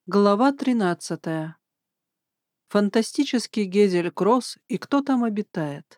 Глава 13. Фантастический Гезель-Кросс и кто там обитает.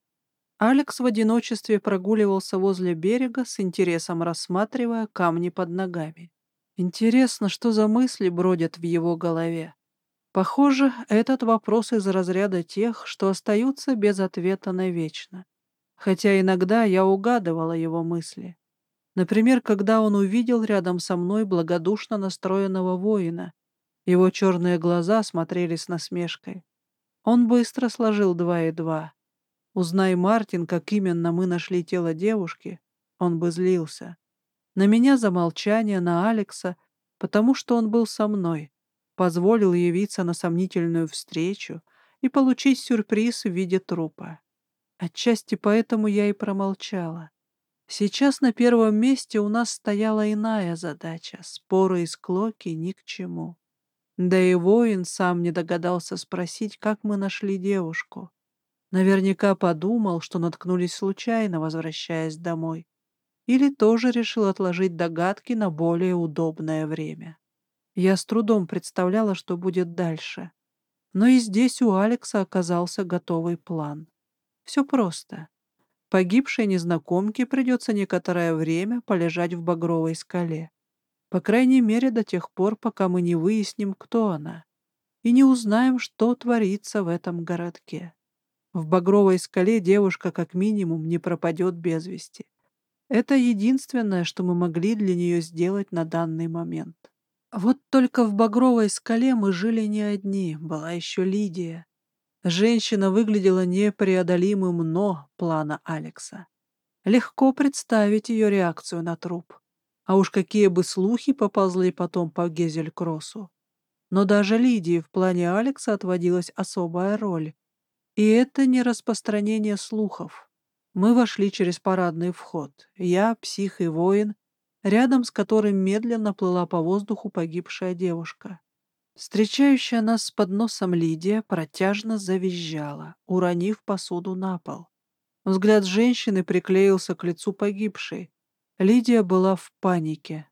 Алекс в одиночестве прогуливался возле берега, с интересом рассматривая камни под ногами. Интересно, что за мысли бродят в его голове. Похоже, этот вопрос из разряда тех, что остаются без ответа навечно. Хотя иногда я угадывала его мысли. Например, когда он увидел рядом со мной благодушно настроенного воина. Его черные глаза смотрели с насмешкой. Он быстро сложил два и два. Узнай, Мартин, как именно мы нашли тело девушки, он бы злился. На меня за молчание, на Алекса, потому что он был со мной, позволил явиться на сомнительную встречу и получить сюрприз в виде трупа. Отчасти поэтому я и промолчала. Сейчас на первом месте у нас стояла иная задача, споры и склоки ни к чему. Да и воин сам не догадался спросить, как мы нашли девушку. Наверняка подумал, что наткнулись случайно, возвращаясь домой. Или тоже решил отложить догадки на более удобное время. Я с трудом представляла, что будет дальше. Но и здесь у Алекса оказался готовый план. Все просто. Погибшей незнакомке придется некоторое время полежать в багровой скале. По крайней мере, до тех пор, пока мы не выясним, кто она. И не узнаем, что творится в этом городке. В багровой скале девушка как минимум не пропадет без вести. Это единственное, что мы могли для нее сделать на данный момент. Вот только в багровой скале мы жили не одни, была еще Лидия. Женщина выглядела непреодолимым «но» плана Алекса. Легко представить ее реакцию на труп. А уж какие бы слухи поползли потом по Гезель-Кроссу. Но даже Лидии в плане Алекса отводилась особая роль. И это не распространение слухов. Мы вошли через парадный вход. Я, псих и воин, рядом с которым медленно плыла по воздуху погибшая девушка. Встречающая нас с подносом Лидия протяжно завизжала, уронив посуду на пол. Взгляд женщины приклеился к лицу погибшей. Лидия была в панике.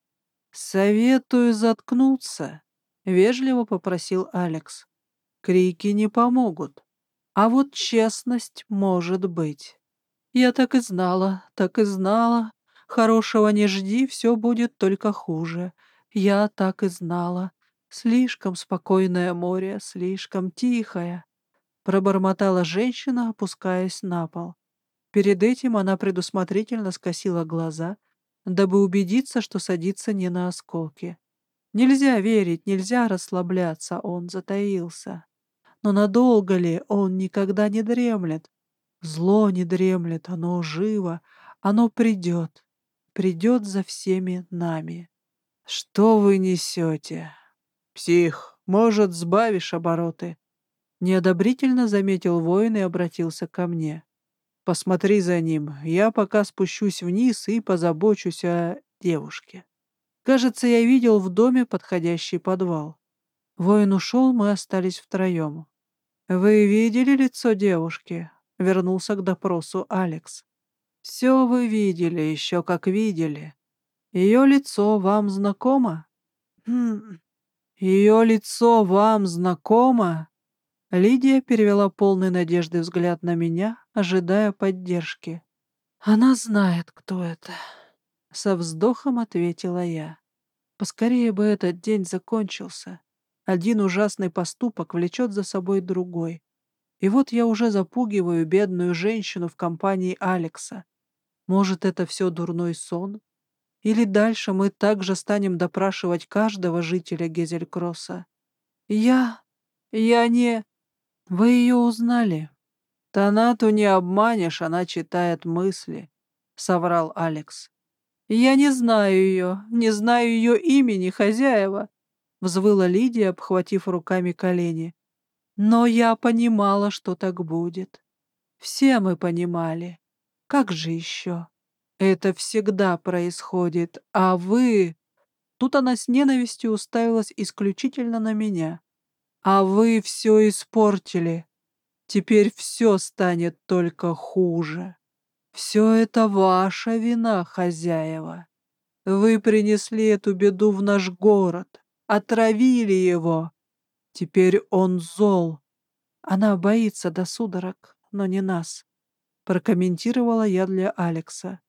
«Советую заткнуться», — вежливо попросил Алекс. «Крики не помогут. А вот честность может быть. Я так и знала, так и знала. Хорошего не жди, все будет только хуже. Я так и знала. Слишком спокойное море, слишком тихое», — пробормотала женщина, опускаясь на пол. Перед этим она предусмотрительно скосила глаза, дабы убедиться, что садится не на осколки. Нельзя верить, нельзя расслабляться, он затаился. Но надолго ли он никогда не дремлет? Зло не дремлет, оно живо, оно придет, придет за всеми нами. Что вы несете? Псих, может, сбавишь обороты? Неодобрительно заметил воин и обратился ко мне. Посмотри за ним, я пока спущусь вниз и позабочусь о девушке. Кажется, я видел в доме подходящий подвал. Воин ушел, мы остались втроем. «Вы видели лицо девушки?» — вернулся к допросу Алекс. «Все вы видели, еще как видели. Ее лицо вам знакомо?» «Хм, ее лицо вам знакомо?» Лидия перевела полный надежды взгляд на меня, ожидая поддержки. «Она знает, кто это», — со вздохом ответила я. Поскорее бы этот день закончился. Один ужасный поступок влечет за собой другой. И вот я уже запугиваю бедную женщину в компании Алекса. Может, это все дурной сон? Или дальше мы также станем допрашивать каждого жителя Гезелькросса? Я... я не... Вы ее узнали? Танату не обманешь, она читает мысли, — соврал Алекс. Я не знаю ее, не знаю ее имени, хозяева, — взвыла Лидия, обхватив руками колени. Но я понимала, что так будет. Все мы понимали. Как же еще? Это всегда происходит, а вы... Тут она с ненавистью уставилась исключительно на меня. А вы все испортили. Теперь все станет только хуже. Все это ваша вина, хозяева. Вы принесли эту беду в наш город. отравили его. Теперь он зол. Она боится до судорог, но не нас, прокомментировала я для Алекса.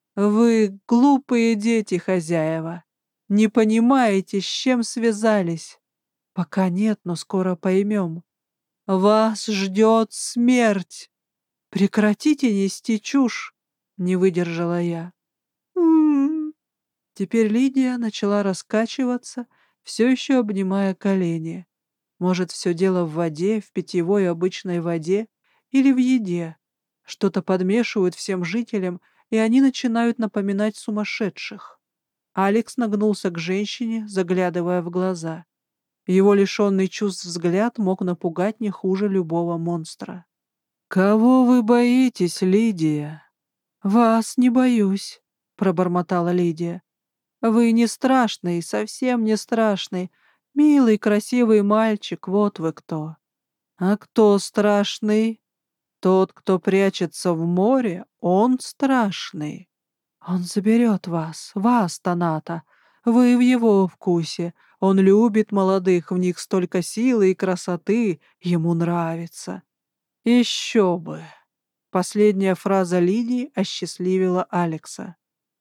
Вы глупые дети, хозяева. Не понимаете, с чем связались. Пока нет, но скоро поймем. Вас ждет смерть. Прекратите нести чушь, не выдержала я. М. Теперь Лидия начала раскачиваться, все еще обнимая колени. Может, все дело в воде, в питьевой обычной воде или в еде. Что-то подмешивают всем жителям, и они начинают напоминать сумасшедших. Алекс нагнулся к женщине, заглядывая в глаза. Его лишенный чувств взгляд мог напугать не хуже любого монстра. «Кого вы боитесь, Лидия?» «Вас не боюсь», — пробормотала Лидия. «Вы не страшный, совсем не страшный. Милый, красивый мальчик, вот вы кто». «А кто страшный? Тот, кто прячется в море, он страшный. Он заберет вас, Таната. Вы в его вкусе. Он любит молодых, в них столько силы и красоты, ему нравится». «Еще бы!» Последняя фраза Лидии осчастливила Алекса.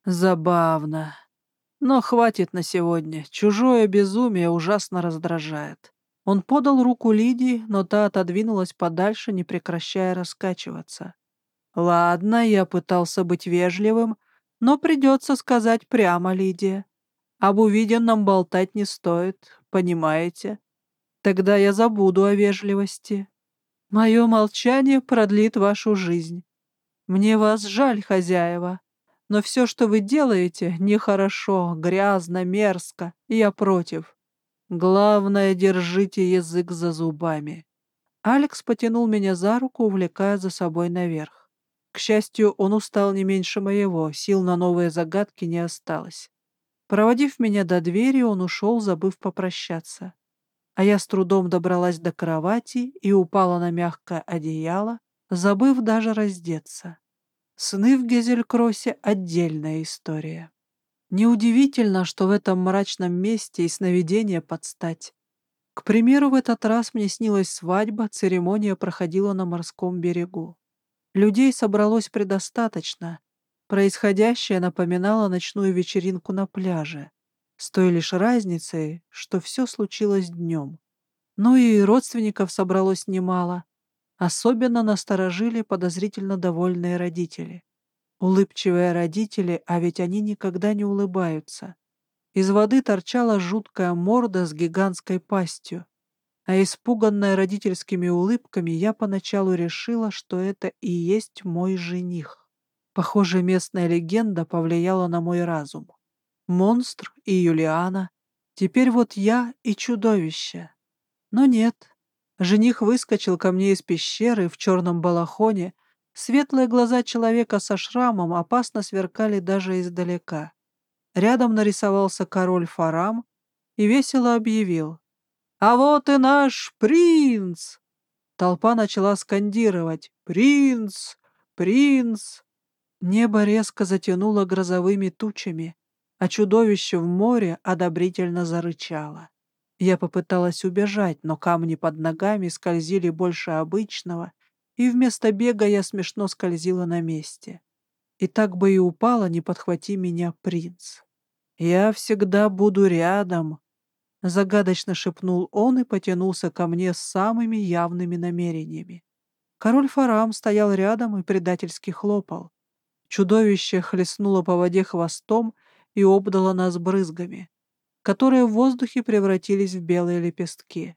«Забавно. Но хватит на сегодня. Чужое безумие ужасно раздражает». Он подал руку Лидии, но та отодвинулась подальше, не прекращая раскачиваться. «Ладно, я пытался быть вежливым, но придется сказать прямо, Лидия. Об увиденном болтать не стоит, понимаете? Тогда я забуду о вежливости. Мое молчание продлит вашу жизнь. Мне вас жаль, хозяева, но все, что вы делаете, нехорошо, грязно, мерзко, и я против. Главное, держите язык за зубами». Алекс потянул меня за руку, увлекая за собой наверх. К счастью, он устал не меньше моего, сил на новые загадки не осталось. Проводив меня до двери, он ушел, забыв попрощаться. А я с трудом добралась до кровати и упала на мягкое одеяло, забыв даже раздеться. Сны в Гезелькроссе — отдельная история. Неудивительно, что в этом мрачном месте и сновидения под стать. К примеру, в этот раз мне снилась свадьба, церемония проходила на морском берегу. Людей собралось предостаточно. Происходящее напоминало ночную вечеринку на пляже, с той лишь разницей, что все случилось днем. Ну и родственников собралось немало. Особенно насторожили подозрительно довольные родители. Улыбчивые родители, а ведь они никогда не улыбаются. Из воды торчала жуткая морда с гигантской пастью. А испуганная родительскими улыбками, я поначалу решила, что это и есть мой жених. Похоже, местная легенда повлияла на мой разум. Монстр и Юлиана. Теперь вот я и чудовище. Но нет. Жених выскочил ко мне из пещеры в черном балахоне. Светлые глаза человека со шрамом опасно сверкали даже издалека. Рядом нарисовался король Фарам и весело объявил: «А вот и наш принц!» Толпа начала скандировать: «Принц! Принц!» Небо резко затянуло грозовыми тучами, а чудовище в море одобрительно зарычало. Я попыталась убежать, но камни под ногами скользили больше обычного, и вместо бега я смешно скользила на месте. И так бы и упала, не подхвати меня, принц. «Я всегда буду рядом», — загадочно шепнул он и потянулся ко мне с самыми явными намерениями. Король Фарам стоял рядом и предательски хлопал. Чудовище хлестнуло по воде хвостом и обдало нас брызгами, которые в воздухе превратились в белые лепестки.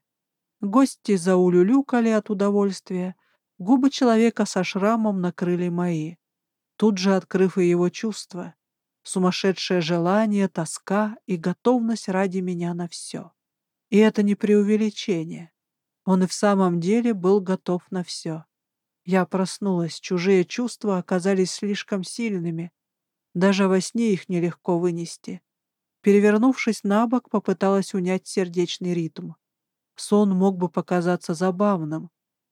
Гости заулюлюкали от удовольствия, губы человека со шрамом накрыли мои, тут же открыв и его чувства, сумасшедшее желание, тоска и готовность ради меня на все. И это не преувеличение. Он и в самом деле был готов на все. Я проснулась, чужие чувства оказались слишком сильными. Даже во сне их нелегко вынести. Перевернувшись на бок, попыталась унять сердечный ритм. Сон мог бы показаться забавным,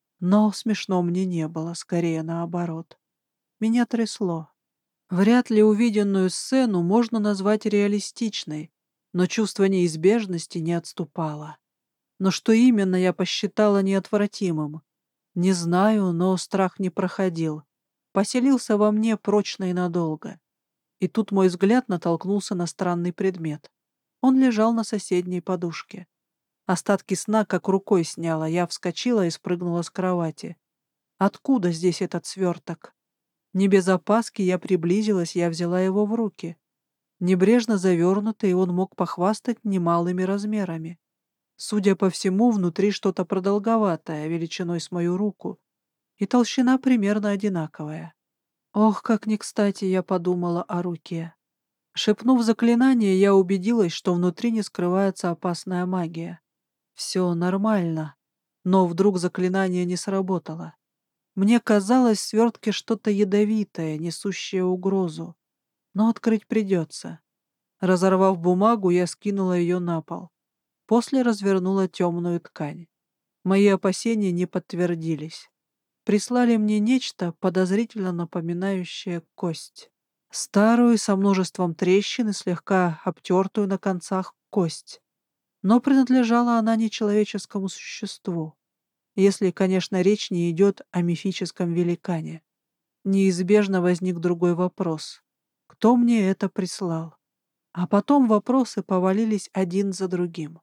но смешно мне не было, скорее наоборот. Меня трясло. Вряд ли увиденную сцену можно назвать реалистичной. но чувство неизбежности не отступало. Но что именно я посчитала неотвратимым? Не знаю, но страх не проходил. Поселился во мне прочно и надолго. И тут мой взгляд натолкнулся на странный предмет. Он лежал на соседней подушке. Остатки сна как рукой сняло, я вскочила и спрыгнула с кровати. Откуда здесь этот сверток? Не без опаски я приблизилась, я взяла его в руки. Небрежно завернутый, он мог похвастать немалыми размерами. Судя по всему, внутри что-то продолговатое, величиной с мою руку, и толщина примерно одинаковая. Ох, как не кстати я подумала о руке. Шепнув заклинание, я убедилась, что внутри не скрывается опасная магия. Все нормально, но вдруг заклинание не сработало. Мне казалось в свертке что-то ядовитое, несущее угрозу. Но открыть придется. Разорвав бумагу, я скинула ее на пол. После развернула темную ткань. Мои опасения не подтвердились. Прислали мне нечто, подозрительно напоминающее кость. Старую, со множеством трещин и слегка обтертую на концах кость. Но принадлежала она не человеческому существу. Если, конечно, речь не идет о мифическом великане. Неизбежно возник другой вопрос. Кто мне это прислал? А потом вопросы повалились один за другим.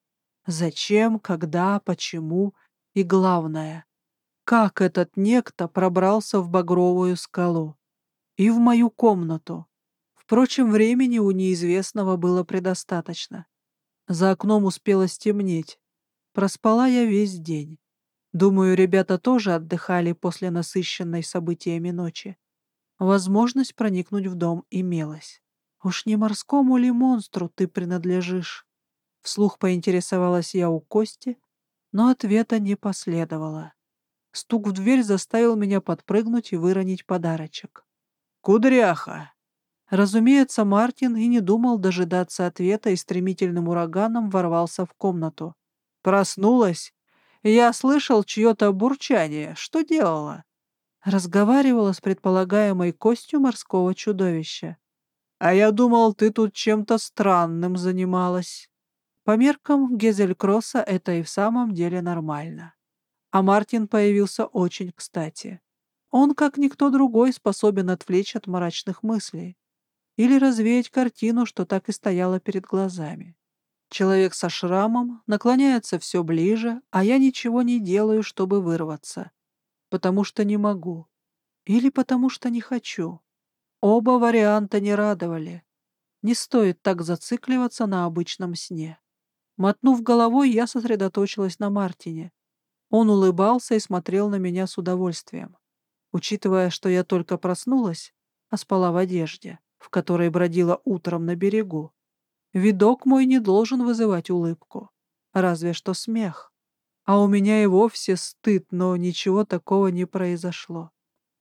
Зачем, когда, почему и, главное, как этот некто пробрался в Багровую скалу и в мою комнату? Впрочем, времени у неизвестного было предостаточно. За окном успело стемнеть. Проспала я весь день. Думаю, ребята тоже отдыхали после насыщенной событиями ночи. Возможность проникнуть в дом имелась. «Уж не морскому ли монстру ты принадлежишь?» Вслух поинтересовалась я у Кости, но ответа не последовало. Стук в дверь заставил меня подпрыгнуть и выронить подарочек. «Кудряха!» Разумеется, Мартин и не думал дожидаться ответа и стремительным ураганом ворвался в комнату. «Проснулась? Я слышал чье-то бурчание. Что делала?» Разговаривала с предполагаемой костью морского чудовища. «А я думал, ты тут чем-то странным занималась». По меркам Гезелькросса это и в самом деле нормально. А Мартин появился очень кстати. Он, как никто другой, способен отвлечь от мрачных мыслей или развеять картину, что так и стояла перед глазами. Человек со шрамом наклоняется все ближе, а я ничего не делаю, чтобы вырваться, потому что не могу или потому что не хочу. Оба варианта не радовали. Не стоит так зацикливаться на обычном сне. Мотнув головой, я сосредоточилась на Мартине. Он улыбался и смотрел на меня с удовольствием. Учитывая, что я только проснулась, а спала в одежде, в которой бродила утром на берегу, видок мой не должен вызывать улыбку, разве что смех. А у меня и вовсе стыд, но ничего такого не произошло.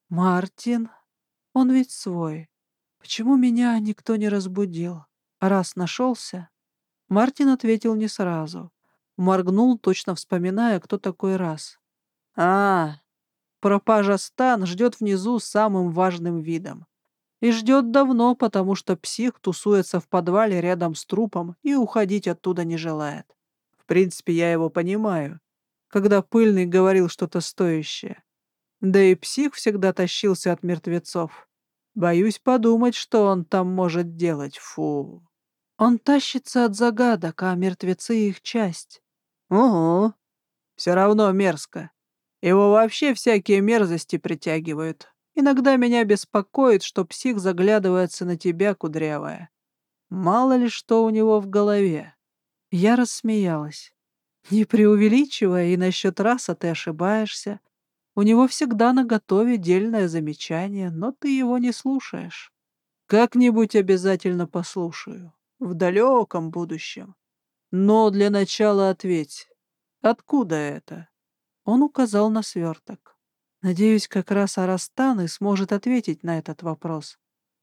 Мартин, он ведь свой. Почему меня никто не разбудил? Раз нашелся? Мартин ответил не сразу. Моргнул, точно вспоминая, кто такой Раз. А, пропажа Стан ждет внизу самым важным видом. И ждет давно, потому что псих тусуется в подвале рядом с трупом и уходить оттуда не желает. В принципе, я его понимаю, когда Пыльный говорил что-то стоящее. Да и псих всегда тащился от мертвецов. Боюсь подумать, что он там может делать, фу. Он тащится от загадок, а мертвецы — их часть. Угу, все равно мерзко. Его вообще всякие мерзости притягивают. Иногда меня беспокоит, что псих заглядывается на тебя, кудрявая. Мало ли что у него в голове. Я рассмеялась. Не преувеличивая, и насчет Раса ты ошибаешься. У него всегда наготове дельное замечание, но ты его не слушаешь. Как-нибудь обязательно послушаю. В далеком будущем. Но для начала ответь. Откуда это? Он указал на сверток. Надеюсь, как раз Арастан и сможет ответить на этот вопрос.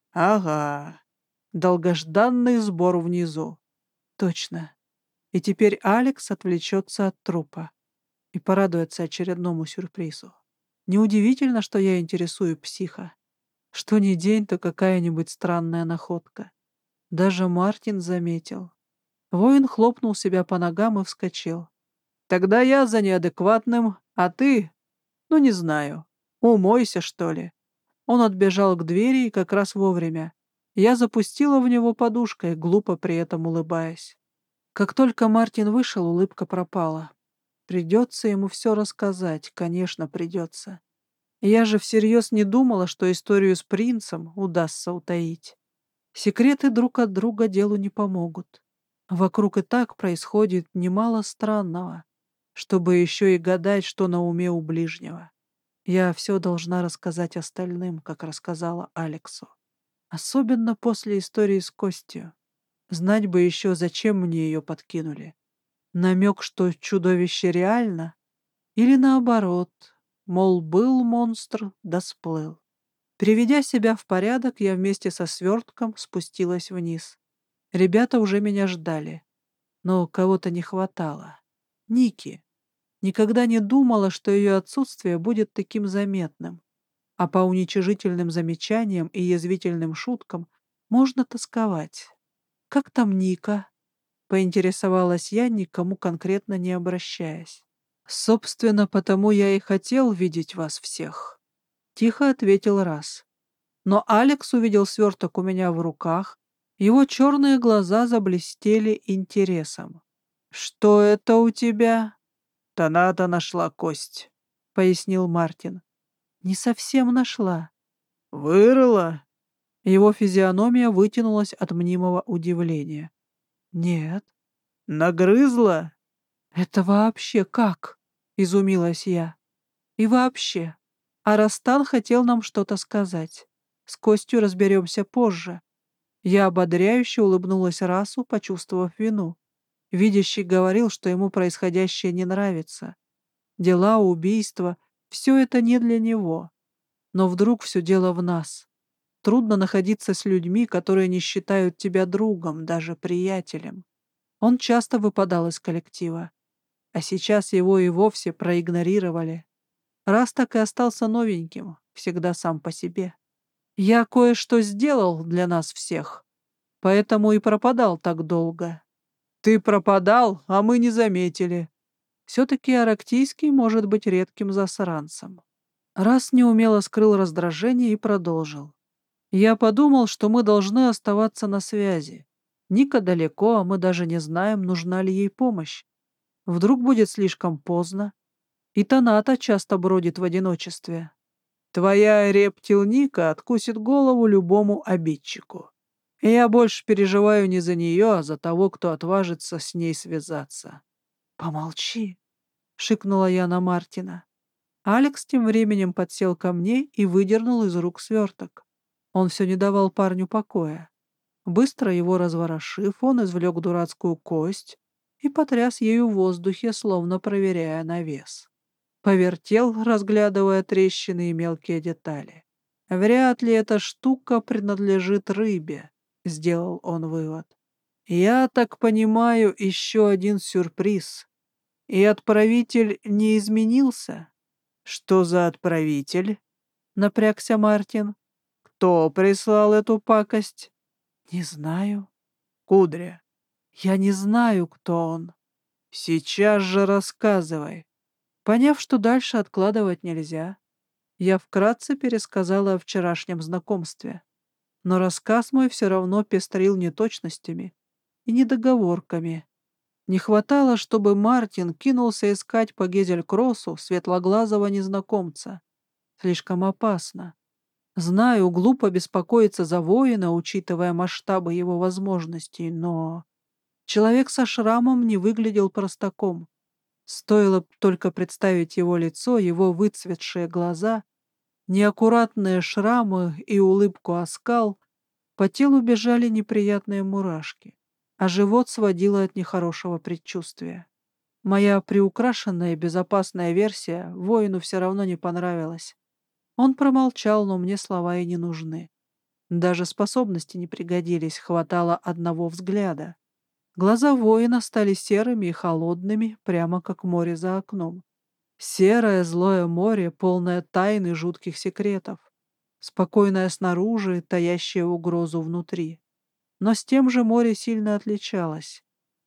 Ага. Долгожданный сбор внизу. Точно. И теперь Алекс отвлечется от трупа и порадуется очередному сюрпризу. Неудивительно, что я интересую психа. Что ни день, то какая-нибудь странная находка. Даже Мартин заметил. Воин хлопнул себя по ногам и вскочил. «Тогда я за неадекватным, а ты, ну не знаю, умойся, что ли». Он отбежал к двери и как раз вовремя. Я запустила в него подушкой, глупо при этом улыбаясь. Как только Мартин вышел, улыбка пропала. Придется ему все рассказать, конечно, придется. Я же всерьез не думала, что историю с принцем удастся утаить. Секреты друг от друга делу не помогут. Вокруг и так происходит немало странного, чтобы еще и гадать, что на уме у ближнего. Я все должна рассказать остальным, как рассказала Алексу. Особенно после истории с Костью. Знать бы еще, зачем мне ее подкинули. Намек, что чудовище реально? Или наоборот, мол, был монстр, да сплыл. Приведя себя в порядок, я вместе со свертком спустилась вниз. Ребята уже меня ждали. Но кого-то не хватало. Ники. Никогда не думала, что ее отсутствие будет таким заметным. А по уничижительным замечаниям и язвительным шуткам можно тосковать. «Как там Ника?» — поинтересовалась я, никому конкретно не обращаясь. «Собственно, потому я и хотел видеть вас всех», — тихо ответил Раз. Но Алекс увидел сверток у меня в руках, его черные глаза заблестели интересом. «Что это у тебя?» «Таната нашла кость», — пояснил Мартин. «Не совсем нашла». «Вырыла?» Его физиономия вытянулась от мнимого удивления. «Нет». «Нагрызла?» «Это вообще как?» — изумилась я. «И вообще, Арастан хотел нам что-то сказать. С Костью разберемся позже». Я ободряюще улыбнулась Расу, почувствовав вину. Видящий говорил, что ему происходящее не нравится. Дела, убийства — все это не для него. Но вдруг все дело в нас. Трудно находиться с людьми, которые не считают тебя другом, даже приятелем. Он часто выпадал из коллектива, а сейчас его и вовсе проигнорировали. Раз так и остался новеньким, всегда сам по себе. Я кое-что сделал для нас всех, поэтому и пропадал так долго. Ты пропадал, а мы не заметили. Все-таки Арактийский может быть редким засранцем. Раз неумело скрыл раздражение и продолжил. Я подумал, что мы должны оставаться на связи. Ника далеко, а мы даже не знаем, нужна ли ей помощь. Вдруг будет слишком поздно. И Таната часто бродит в одиночестве. Твоя рептил-Ника откусит голову любому обидчику. И я больше переживаю не за нее, а за того, кто отважится с ней связаться. «Помолчи», — шикнула я на Мартина. Алекс тем временем подсел ко мне и выдернул из рук сверток. Он все не давал парню покоя. Быстро его разворошив, он извлек дурацкую кость и потряс ею в воздухе, словно проверяя на вес. Повертел, разглядывая трещины и мелкие детали. «Вряд ли эта штука принадлежит рыбе», — сделал он вывод. «Я так понимаю, еще один сюрприз. И отправитель не изменился?» «Что за отправитель?» — напрягся Мартин. «Кто прислал эту пакость?» «Не знаю». «Кудря». «Я не знаю, кто он». «Сейчас же рассказывай». Поняв, что дальше откладывать нельзя, я вкратце пересказала о вчерашнем знакомстве. Но рассказ мой все равно пестрил неточностями и недоговорками. Не хватало, чтобы Мартин кинулся искать по Гезель-Кроссу светлоглазого незнакомца. Слишком опасно. Знаю, глупо беспокоиться за воина, учитывая масштабы его возможностей, но человек со шрамом не выглядел простаком. Стоило только представить его лицо, его выцветшие глаза, неаккуратные шрамы и улыбку-оскал, по телу бежали неприятные мурашки, а живот сводило от нехорошего предчувствия. Моя приукрашенная и безопасная версия воину все равно не понравилась. Он промолчал, но мне слова и не нужны. Даже способности не пригодились, хватало одного взгляда. Глаза воина стали серыми и холодными, прямо как море за окном. Серое злое море, полное тайн и жутких секретов. Спокойное снаружи, таящее угрозу внутри. Но с тем же море сильно отличалось.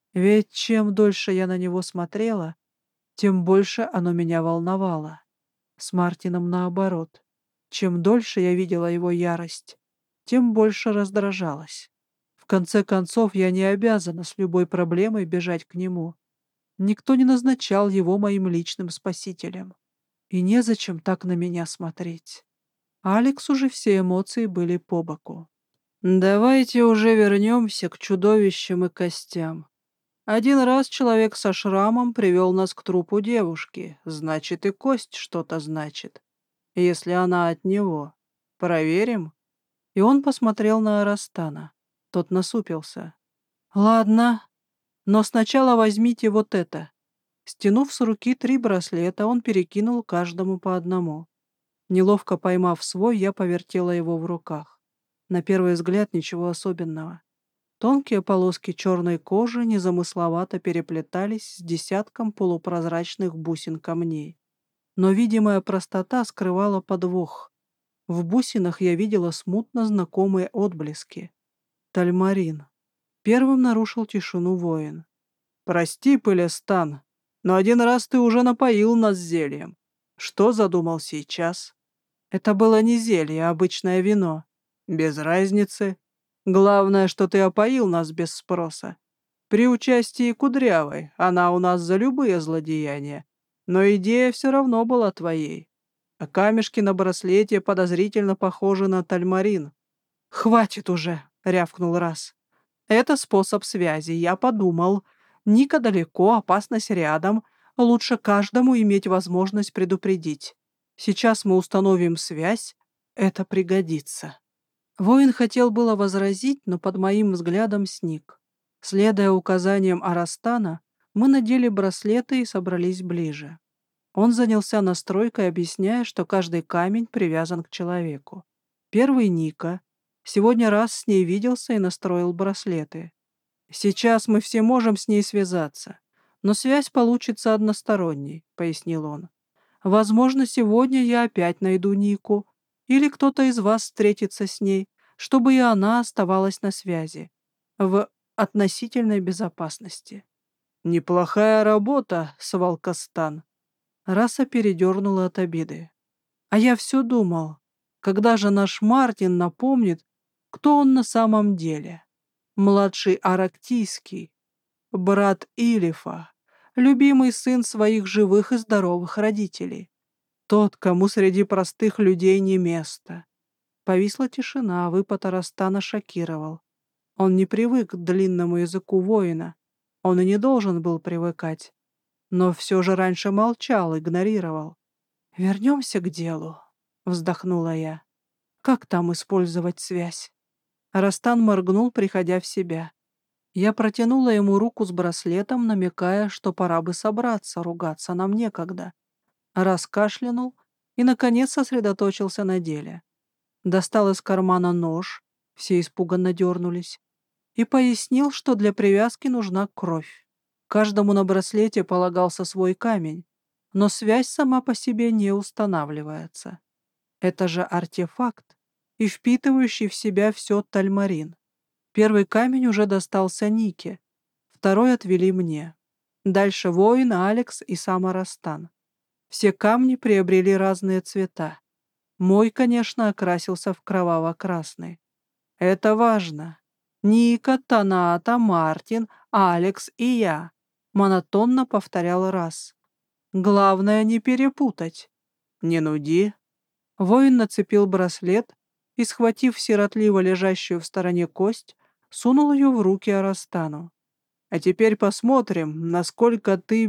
Ведь чем дольше я на него смотрела, тем больше оно меня волновало. С Мартином наоборот. Чем дольше я видела его ярость, тем больше раздражалась. В конце концов, я не обязана с любой проблемой бежать к нему. Никто не назначал его моим личным спасителем. И незачем так на меня смотреть. Алексу же все эмоции были по боку. «Давайте уже вернемся к чудовищам и костям. Один раз человек со шрамом привел нас к трупу девушки, значит, и кость что-то значит, если она от него. Проверим?» И он посмотрел на Арастана. Тот насупился. «Ладно, но сначала возьмите вот это». Стянув с руки 3 браслета, он перекинул каждому по одному. Неловко поймав свой, я повертела его в руках. На первый взгляд ничего особенного. Тонкие полоски черной кожи незамысловато переплетались с десятком полупрозрачных бусин камней. Но видимая простота скрывала подвох. В бусинах я видела смутно знакомые отблески. Тальмарин. Первым нарушил тишину воин. «Прости, Пылестан, но один раз ты уже напоил нас зельем. Что задумал сейчас?» «Это было не зелье, а обычное вино. Без разницы. Главное, что ты опоил нас без спроса. При участии Кудрявой она у нас за любые злодеяния. Но идея все равно была твоей. А камешки на браслете подозрительно похожи на тальмарин». «Хватит уже!» — рявкнул раз. «Это способ связи. Я подумал. Ника далеко, опасность рядом. Лучше каждому иметь возможность предупредить. Сейчас мы установим связь. Это пригодится». Воин хотел было возразить, но под моим взглядом сник. Следуя указаниям Арастана, мы надели браслеты и собрались ближе. Он занялся настройкой, объясняя, что каждый камень привязан к человеку. Первый — Ника. Сегодня раз с ней виделся и настроил браслеты. «Сейчас мы все можем с ней связаться, но связь получится односторонней», — пояснил он. «Возможно, сегодня я опять найду Нику, или кто-то из вас встретится с ней, чтобы и она оставалась на связи, в относительной безопасности». «Неплохая работа, Свалкостан». Раса передернула от обиды. «А я все думал, когда же наш Мартин напомнит, кто он на самом деле? Младший Арактийский, брат Илифа, любимый сын своих живых и здоровых родителей. Тот, кому среди простых людей не место». Повисла тишина, выпад Арастана шокировал. Он не привык к длинному языку воина. Он и не должен был привыкать. Но все же раньше молчал, игнорировал. «Вернемся к делу», — вздохнула я. «Как там использовать связь?» Арастан моргнул, приходя в себя. Я протянула ему руку с браслетом, намекая, что пора бы собраться, ругаться нам некогда. Раз кашлянул и, наконец, сосредоточился на деле. Достал из кармана нож, все испуганно дернулись, и пояснил, что для привязки нужна кровь. Каждому на браслете полагался свой камень, но связь сама по себе не устанавливается. Это же артефакт, и впитывающий в себя все тальмарин. Первый камень уже достался Нике, второй отвели мне. Дальше воин, Алекс и сам Арастан. Все камни приобрели разные цвета. Мой, конечно, окрасился в кроваво-красный. «Это важно. Ника, Таната, Мартин, Алекс и я», — монотонно повторял раз. «Главное не перепутать». «Не нуди». Воин нацепил браслет и, схватив сиротливо лежащую в стороне кость, сунул ее в руки Арастану. «А теперь посмотрим, насколько ты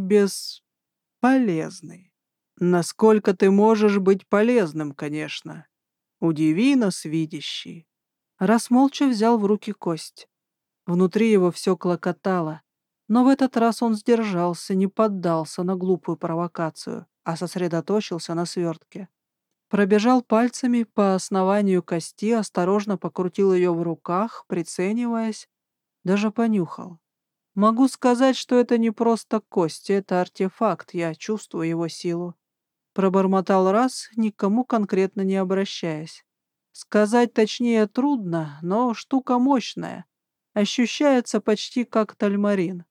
бесполезный. Насколько ты можешь быть полезным, конечно. Удиви нас, видящий». Раз молча взял в руки кость. Внутри его все клокотало, но в этот раз он сдержался, не поддался на глупую провокацию, а сосредоточился на свертке. Пробежал пальцами по основанию кости, осторожно покрутил ее в руках, прицениваясь, даже понюхал. Могу сказать, что это не просто кость, это артефакт, я чувствую его силу. Пробормотал раз, никому конкретно не обращаясь. Сказать точнее трудно, но штука мощная. Ощущается почти как тальмарин.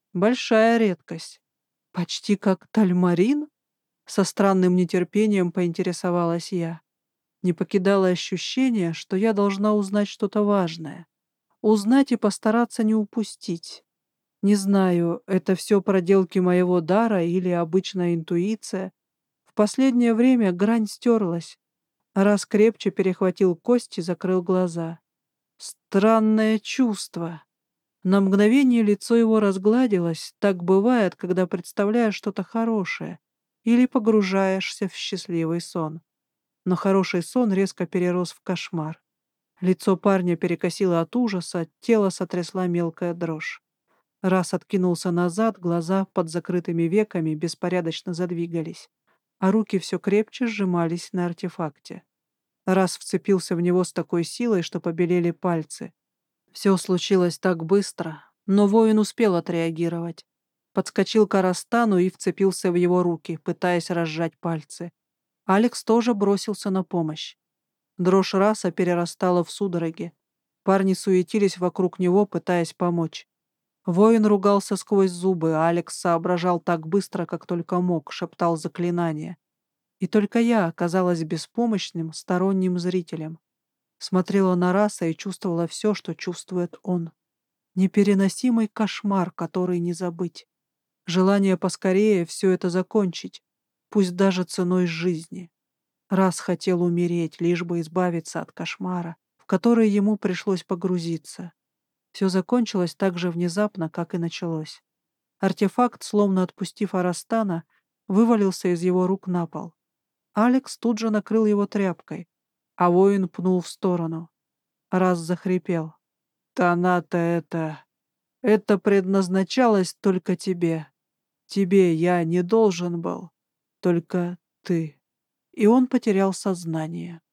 Большая редкость. Почти как тальмарин? Со странным нетерпением поинтересовалась я. Не покидало ощущение, что я должна узнать что-то важное. Узнать и постараться не упустить. Не знаю, это все проделки моего дара или обычная интуиция. В последнее время грань стерлась. Раз крепче перехватил кость и закрыл глаза. Странное чувство. На мгновение лицо его разгладилось. Так бывает, когда представляешь что-то хорошее или погружаешься в счастливый сон. Но хороший сон резко перерос в кошмар. Лицо парня перекосило от ужаса, тело сотрясла мелкая дрожь. Раз откинулся назад, глаза под закрытыми веками беспорядочно задвигались, а руки все крепче сжимались на артефакте. Раз вцепился в него с такой силой, что побелели пальцы. Все случилось так быстро, но воин успел отреагировать. Подскочил к Арастану и вцепился в его руки, пытаясь разжать пальцы. Алекс тоже бросился на помощь. Дрожь Раса перерастала в судороги. Парни суетились вокруг него, пытаясь помочь. Воин ругался сквозь зубы, а Алекс соображал так быстро, как только мог, шептал заклинания. И только я оказалась беспомощным, сторонним зрителем. Смотрела на Раса и чувствовала все, что чувствует он. Непереносимый кошмар, который не забыть. Желание поскорее все это закончить, пусть даже ценой жизни. Раз хотел умереть, лишь бы избавиться от кошмара, в который ему пришлось погрузиться. Все закончилось так же внезапно, как и началось. Артефакт, словно отпустив Арастана, вывалился из его рук на пол. Алекс тут же накрыл его тряпкой, а воин пнул в сторону. Раз захрипел. «Таната это предназначалось только тебе. Тебе я не должен был, только ты». И он потерял сознание.